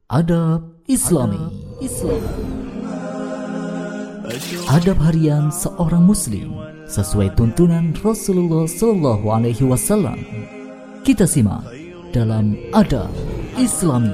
Adab Islami. Adab harian seorang muslim sesuai tuntunan Rasulullah Sallallahu Alaihi Wasallam. Kita simak dalam Adab Islami.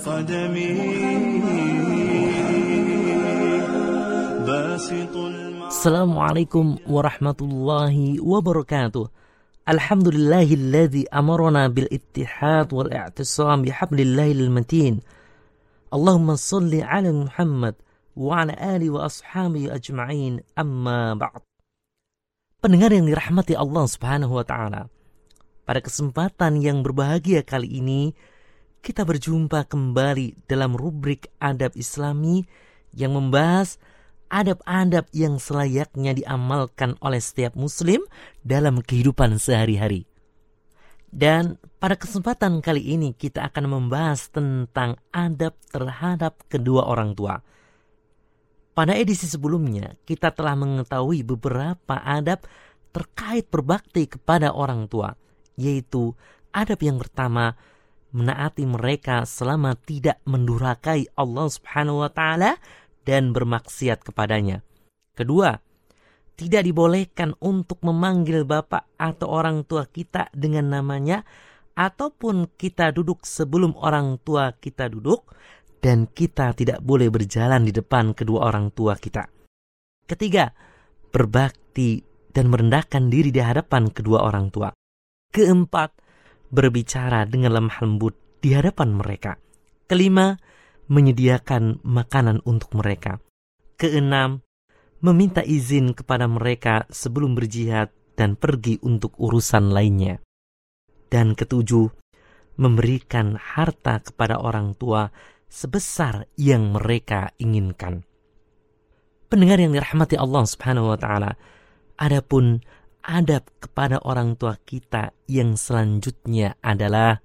Assalamualaikum warahmatullahi wabarakatuh. Alhamdulillahilladzi amarna bil ittihad wal i'tisam bihablillahil matin. Allahumma salli ala Muhammad wa ala ali wa ashabihi ajma'in, amma ba'd. Pendengar yang dirahmati Allah Subhanahu wa taala, pada kesempatan yang berbahagia kali ini kita berjumpa kembali dalam rubrik Adab Islami yang membahas adab-adab yang selayaknya diamalkan oleh setiap muslim dalam kehidupan sehari-hari. Dan pada kesempatan kali ini kita akan membahas tentang adab terhadap kedua orang tua. Pada edisi sebelumnya kita telah mengetahui beberapa adab terkait berbakti kepada orang tua, yaitu adab yang pertama, menaati mereka selama tidak mendurhakai Allah Subhanahu wa taala dan bermaksiat kepadanya. Kedua, tidak dibolehkan untuk memanggil bapak atau orang tua kita dengan namanya, ataupun kita duduk sebelum orang tua kita duduk, dan kita tidak boleh berjalan di depan kedua orang tua kita. Ketiga, berbakti dan merendahkan diri di hadapan kedua orang tua. Keempat, berbicara dengan lemah lembut di hadapan mereka. Kelima, menyediakan makanan untuk mereka. Keenam, meminta izin kepada mereka sebelum berjihad dan pergi untuk urusan lainnya. Dan ketujuh, memberikan harta kepada orang tua sebesar yang mereka inginkan. Pendengar yang dirahmati Allah Subhanahu wa taala, adapun adab kepada orang tua kita yang selanjutnya adalah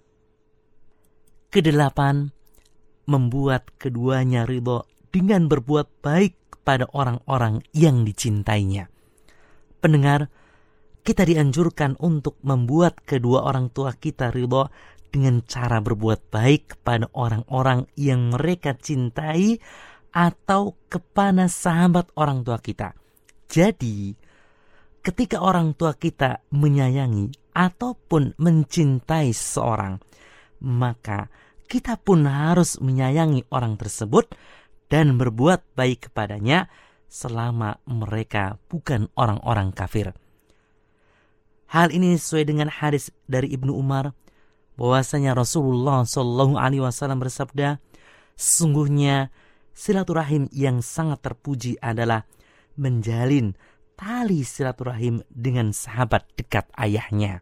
kedelapan, membuat keduanya ridho dengan berbuat baik kepada orang-orang yang dicintainya. Pendengar, kita dianjurkan untuk membuat kedua orang tua kita ridho dengan cara berbuat baik kepada orang-orang yang mereka cintai atau kepada sahabat orang tua kita. Jadi, ketika orang tua kita menyayangi ataupun mencintai seseorang, maka kita pun harus menyayangi orang tersebut dan berbuat baik kepadanya selama mereka bukan orang-orang kafir. Hal ini sesuai dengan hadis dari Ibnu Umar bahwasanya Rasulullah Shallallahu Alaihi Wasallam bersabda, sesungguhnya silaturahim yang sangat terpuji adalah menjalin tali silaturahim dengan sahabat dekat ayahnya.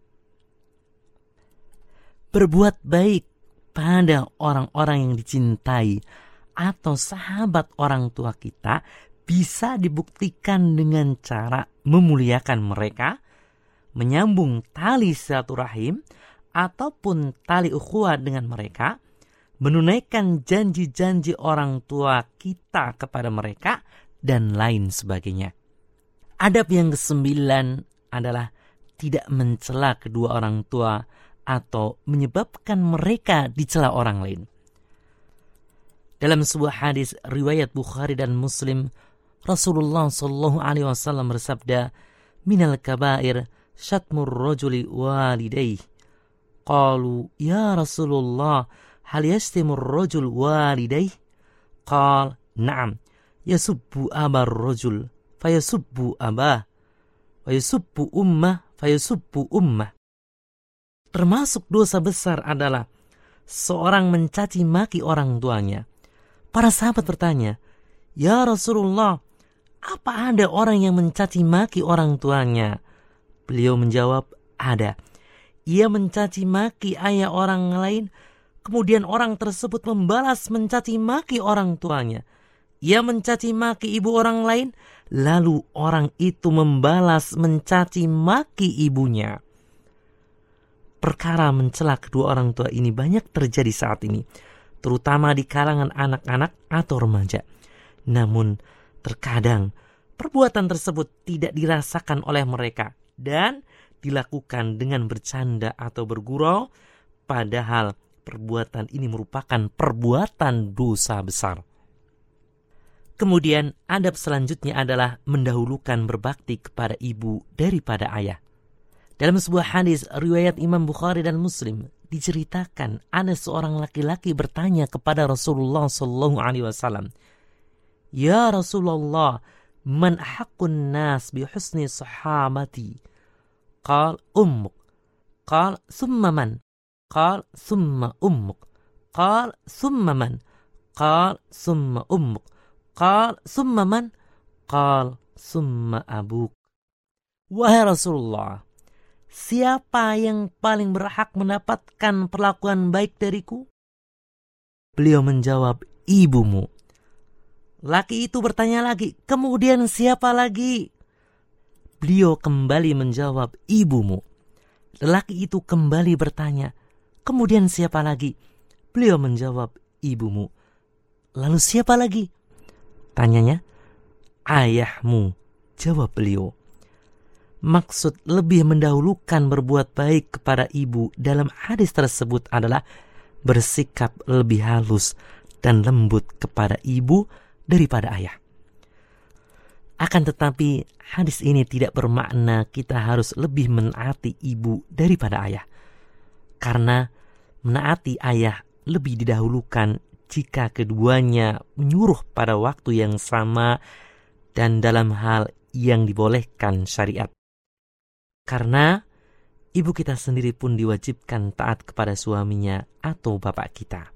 Berbuat baik pada orang-orang yang dicintai atau sahabat orang tua kita bisa dibuktikan dengan cara memuliakan mereka, menyambung tali silaturahim ataupun tali ukhuwah dengan mereka, menunaikan janji-janji orang tua kita kepada mereka, dan lain sebagainya. Adab yang kesembilan adalah tidak mencela kedua orang tua atau menyebabkan mereka dicela orang lain. Dalam sebuah hadis riwayat Bukhari dan Muslim, Rasulullah Shallallahu Alaihi Wasallam bersabda, "Minal kabair syatmur rajuli walidayh." Qalu, "Ya Rasulullah, hal yashtimur rajul walidayh?" Qal, "Na'am, yasubbu abar rajul, fayasubbu abah, wa yasubbu ummah, fayasubbu ummah." Termasuk dosa besar adalah seorang mencaci maki orang tuanya. Para sahabat bertanya, "Ya Rasulullah, apa ada orang yang mencaci maki orang tuanya?" Beliau menjawab, "Ada. Ia mencaci maki ayah orang lain, kemudian orang tersebut membalas mencaci maki orang tuanya. Ia mencaci maki ibu orang lain, lalu orang itu membalas mencaci maki ibunya." Perkara mencela kedua orang tua ini banyak terjadi saat ini, terutama di kalangan anak-anak atau remaja. Namun, terkadang perbuatan tersebut tidak dirasakan oleh mereka dan dilakukan dengan bercanda atau bergurau, padahal perbuatan ini merupakan perbuatan dosa besar. Kemudian adab selanjutnya adalah mendahulukan berbakti kepada ibu daripada ayah. Dalam sebuah hadis riwayat Imam Bukhari dan Muslim diceritakan ada seorang laki-laki bertanya kepada Rasulullah SAW, "Ya Rasulullah, man haqqun nas bi husni sahabati?" Qal ummuk. Qal thumma man? Qal thumma ummuk. Qal thumma man? Qal thumma ummuk. Qal thumma man? Qal thumma abuk. Wahai Rasulullah, siapa yang paling berhak mendapatkan perlakuan baik dariku? Beliau menjawab, ibumu. Laki itu bertanya lagi, kemudian siapa lagi? Beliau kembali menjawab, ibumu. Lelaki itu kembali bertanya, kemudian siapa lagi? Beliau menjawab, ibumu. Lalu siapa lagi? Tanyanya, ayahmu. Jawab beliau. Maksud lebih mendahulukan berbuat baik kepada ibu dalam hadis tersebut adalah bersikap lebih halus dan lembut kepada ibu daripada ayah. Akan tetapi hadis ini tidak bermakna kita harus lebih menaati ibu daripada ayah. Karena menaati ayah lebih didahulukan jika keduanya menyuruh pada waktu yang sama dan dalam hal yang dibolehkan syariat. Karena ibu kita sendiri pun diwajibkan taat kepada suaminya atau bapak kita.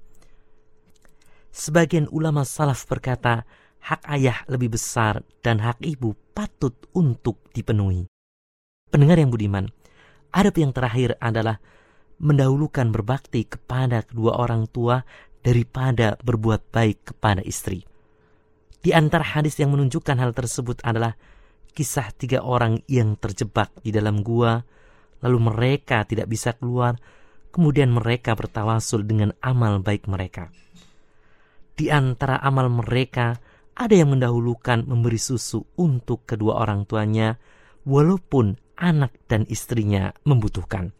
Sebagian ulama salaf berkata, hak ayah lebih besar dan hak ibu patut untuk dipenuhi. Pendengar yang budiman, adab yang terakhir adalah mendahulukan berbakti kepada kedua orang tua daripada berbuat baik kepada istri. Di antara hadis yang menunjukkan hal tersebut adalah kisah 3 orang yang terjebak di dalam gua, lalu mereka tidak bisa keluar, kemudian mereka bertawasul dengan amal baik mereka. Di antara amal mereka, ada yang mendahulukan memberi susu untuk kedua orang tuanya, walaupun anak dan istrinya membutuhkan.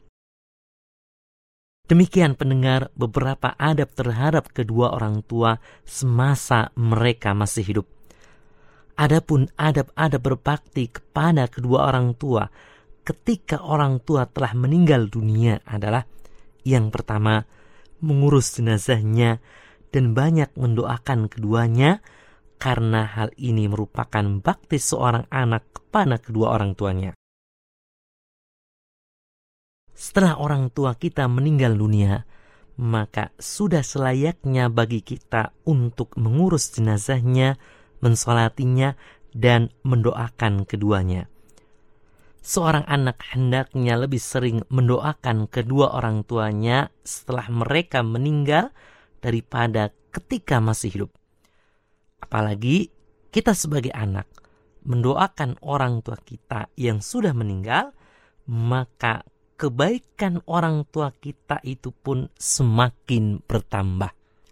Demikian pendengar beberapa adab terhadap kedua orang tua semasa mereka masih hidup. Adapun adab-adab berbakti kepada kedua orang tua ketika orang tua telah meninggal dunia adalah yang pertama, mengurus jenazahnya dan banyak mendoakan keduanya karena hal ini merupakan bakti seorang anak kepada kedua orang tuanya. Setelah orang tua kita meninggal dunia, maka sudah selayaknya bagi kita untuk mengurus jenazahnya, mensolatinya, dan mendoakan keduanya. Seorang anak hendaknya lebih sering mendoakan kedua orang tuanya setelah mereka meninggal daripada ketika masih hidup. Apalagi kita sebagai anak mendoakan orang tua kita yang sudah meninggal, maka kebaikan orang tua kita itu pun semakin bertambah.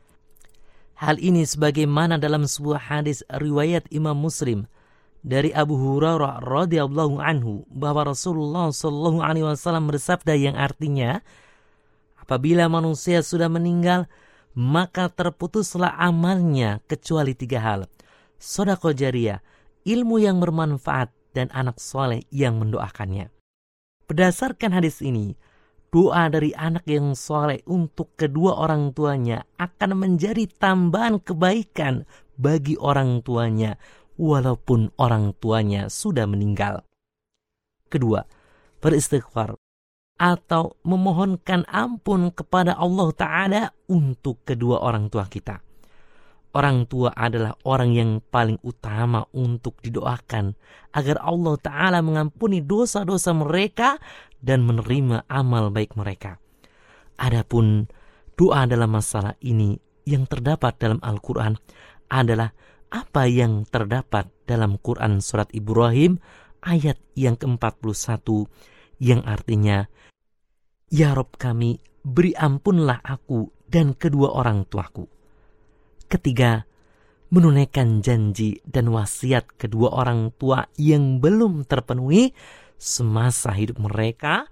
Hal ini sebagaimana dalam sebuah hadis riwayat Imam Muslim dari Abu Hurairah radhiyallahu anhu bahwa Rasulullah sallallahu alaihi wasallam bersabda yang artinya, apabila manusia sudah meninggal, maka terputuslah amalnya kecuali 3 hal. Sedekah jariyah, ilmu yang bermanfaat, dan anak soleh yang mendoakannya. Berdasarkan hadis ini, doa dari anak yang soleh untuk kedua orang tuanya akan menjadi tambahan kebaikan bagi orang tuanya, walaupun orang tuanya sudah meninggal. Kedua, beristighfar atau memohonkan ampun kepada Allah Ta'ala untuk kedua orang tua kita. Orang tua adalah orang yang paling utama untuk didoakan agar Allah Ta'ala mengampuni dosa-dosa mereka dan menerima amal baik mereka. Adapun doa dalam masalah ini yang terdapat dalam Al-Quran adalah apa yang terdapat dalam Quran Surat Ibrahim ayat yang ke-41 yang artinya, Ya Rob kami, beri ampunlah aku dan kedua orang tuaku. Ketiga, menunaikan janji dan wasiat kedua orang tua yang belum terpenuhi semasa hidup mereka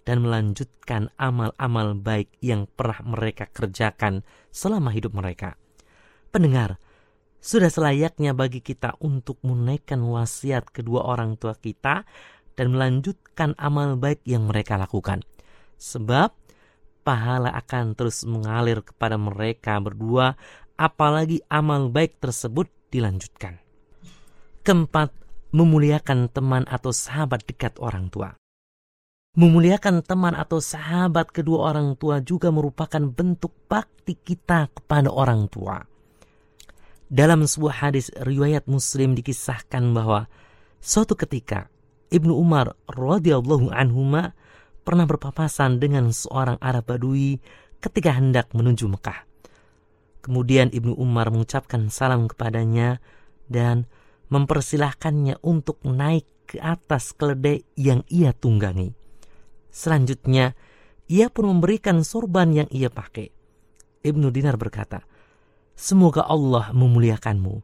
dan melanjutkan amal-amal baik yang pernah mereka kerjakan selama hidup mereka. Pendengar, sudah selayaknya bagi kita untuk menunaikan wasiat kedua orang tua kita dan melanjutkan amal baik yang mereka lakukan. Sebab pahala akan terus mengalir kepada mereka berdua, apalagi amal baik tersebut dilanjutkan. Keempat, memuliakan teman atau sahabat dekat orang tua. Memuliakan teman atau sahabat kedua orang tua juga merupakan bentuk bakti kita kepada orang tua. Dalam sebuah hadis riwayat Muslim dikisahkan bahwa suatu ketika Ibnu Umar radhiyallahu anhuma pernah berpapasan dengan seorang Arab Badui ketika hendak menuju Mekah. Kemudian Ibnu Umar mengucapkan salam kepadanya dan mempersilahkannya untuk naik ke atas keledai yang ia tunggangi. Selanjutnya, ia pun memberikan sorban yang ia pakai. Ibnu Dinar berkata, "Semoga Allah memuliakanmu."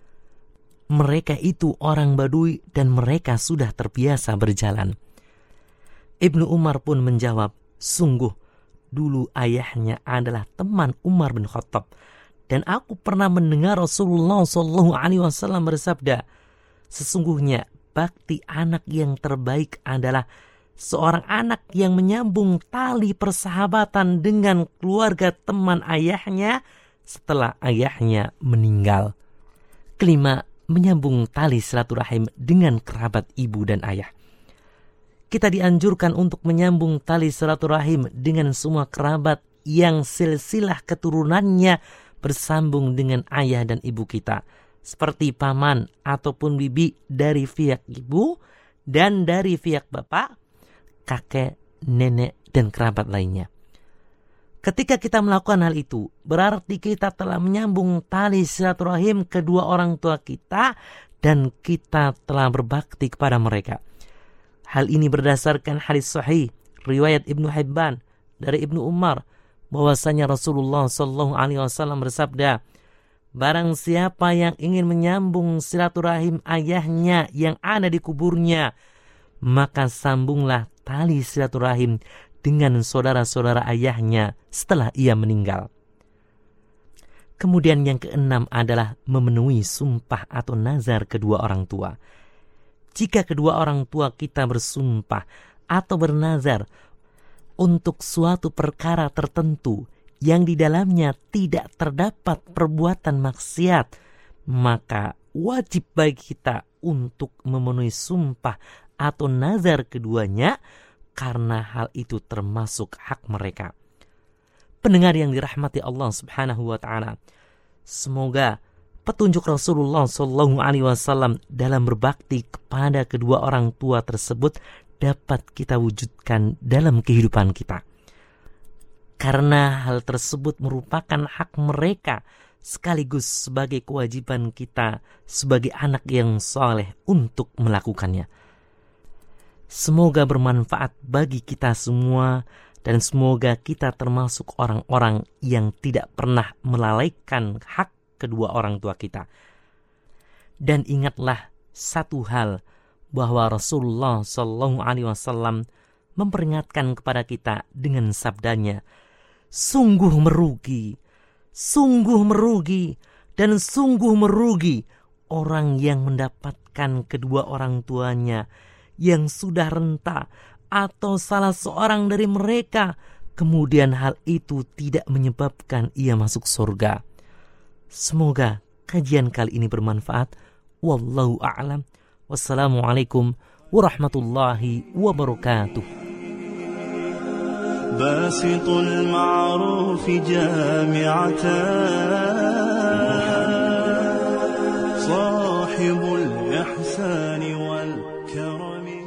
Mereka itu orang Badui dan mereka sudah terbiasa berjalan. Ibnu Umar pun menjawab, "Sungguh, dulu ayahnya adalah teman Umar bin Khattab. Dan aku pernah mendengar Rasulullah SAW bersabda, sesungguhnya bakti anak yang terbaik adalah seorang anak yang menyambung tali persahabatan dengan keluarga teman ayahnya setelah ayahnya meninggal." Kelima, menyambung tali silaturahim dengan kerabat ibu dan ayah. Kita dianjurkan untuk menyambung tali silaturahim dengan semua kerabat yang silsilah keturunannya bersambung dengan ayah dan ibu kita, seperti paman ataupun bibi dari pihak ibu dan dari pihak bapak, kakek, nenek, dan kerabat lainnya. Ketika kita melakukan hal itu, berarti kita telah menyambung tali silaturahim kedua orang tua kita dan kita telah berbakti kepada mereka. Hal ini berdasarkan hadis sahih riwayat Ibnu Hibban dari Ibnu Umar bahwasanya Rasulullah SAW bersabda, "Barang siapa yang ingin menyambung silaturahim ayahnya yang ada di kuburnya, maka sambunglah tali silaturahim dengan saudara-saudara ayahnya setelah ia meninggal." Kemudian yang keenam adalah memenuhi sumpah atau nazar kedua orang tua. Jika kedua orang tua kita bersumpah atau bernazar untuk suatu perkara tertentu yang di dalamnya tidak terdapat perbuatan maksiat, maka wajib bagi kita untuk memenuhi sumpah atau nazar keduanya, karena hal itu termasuk hak mereka. Pendengar yang dirahmati Allah Subhanahu wa taala, semoga petunjuk Rasulullah SAW dalam berbakti kepada kedua orang tua tersebut dapat kita wujudkan dalam kehidupan kita. Karena hal tersebut merupakan hak mereka sekaligus sebagai kewajiban kita sebagai anak yang saleh untuk melakukannya. Semoga bermanfaat bagi kita semua dan semoga kita termasuk orang-orang yang tidak pernah melalaikan hak kedua orang tua kita. Dan ingatlah satu hal, bahwa Rasulullah SAW memperingatkan kepada kita dengan sabdanya, sungguh merugi, dan sungguh merugi orang yang mendapatkan kedua orang tuanya yang sudah renta atau salah seorang dari mereka, kemudian hal itu tidak menyebabkan ia masuk surga. Semoga kajian kali ini bermanfaat. Wallahu a'lam. Wassalamualaikum warahmatullahi wabarakatuh. Basitul ma'ruf jami'atan, sahibul ihsani wal karami.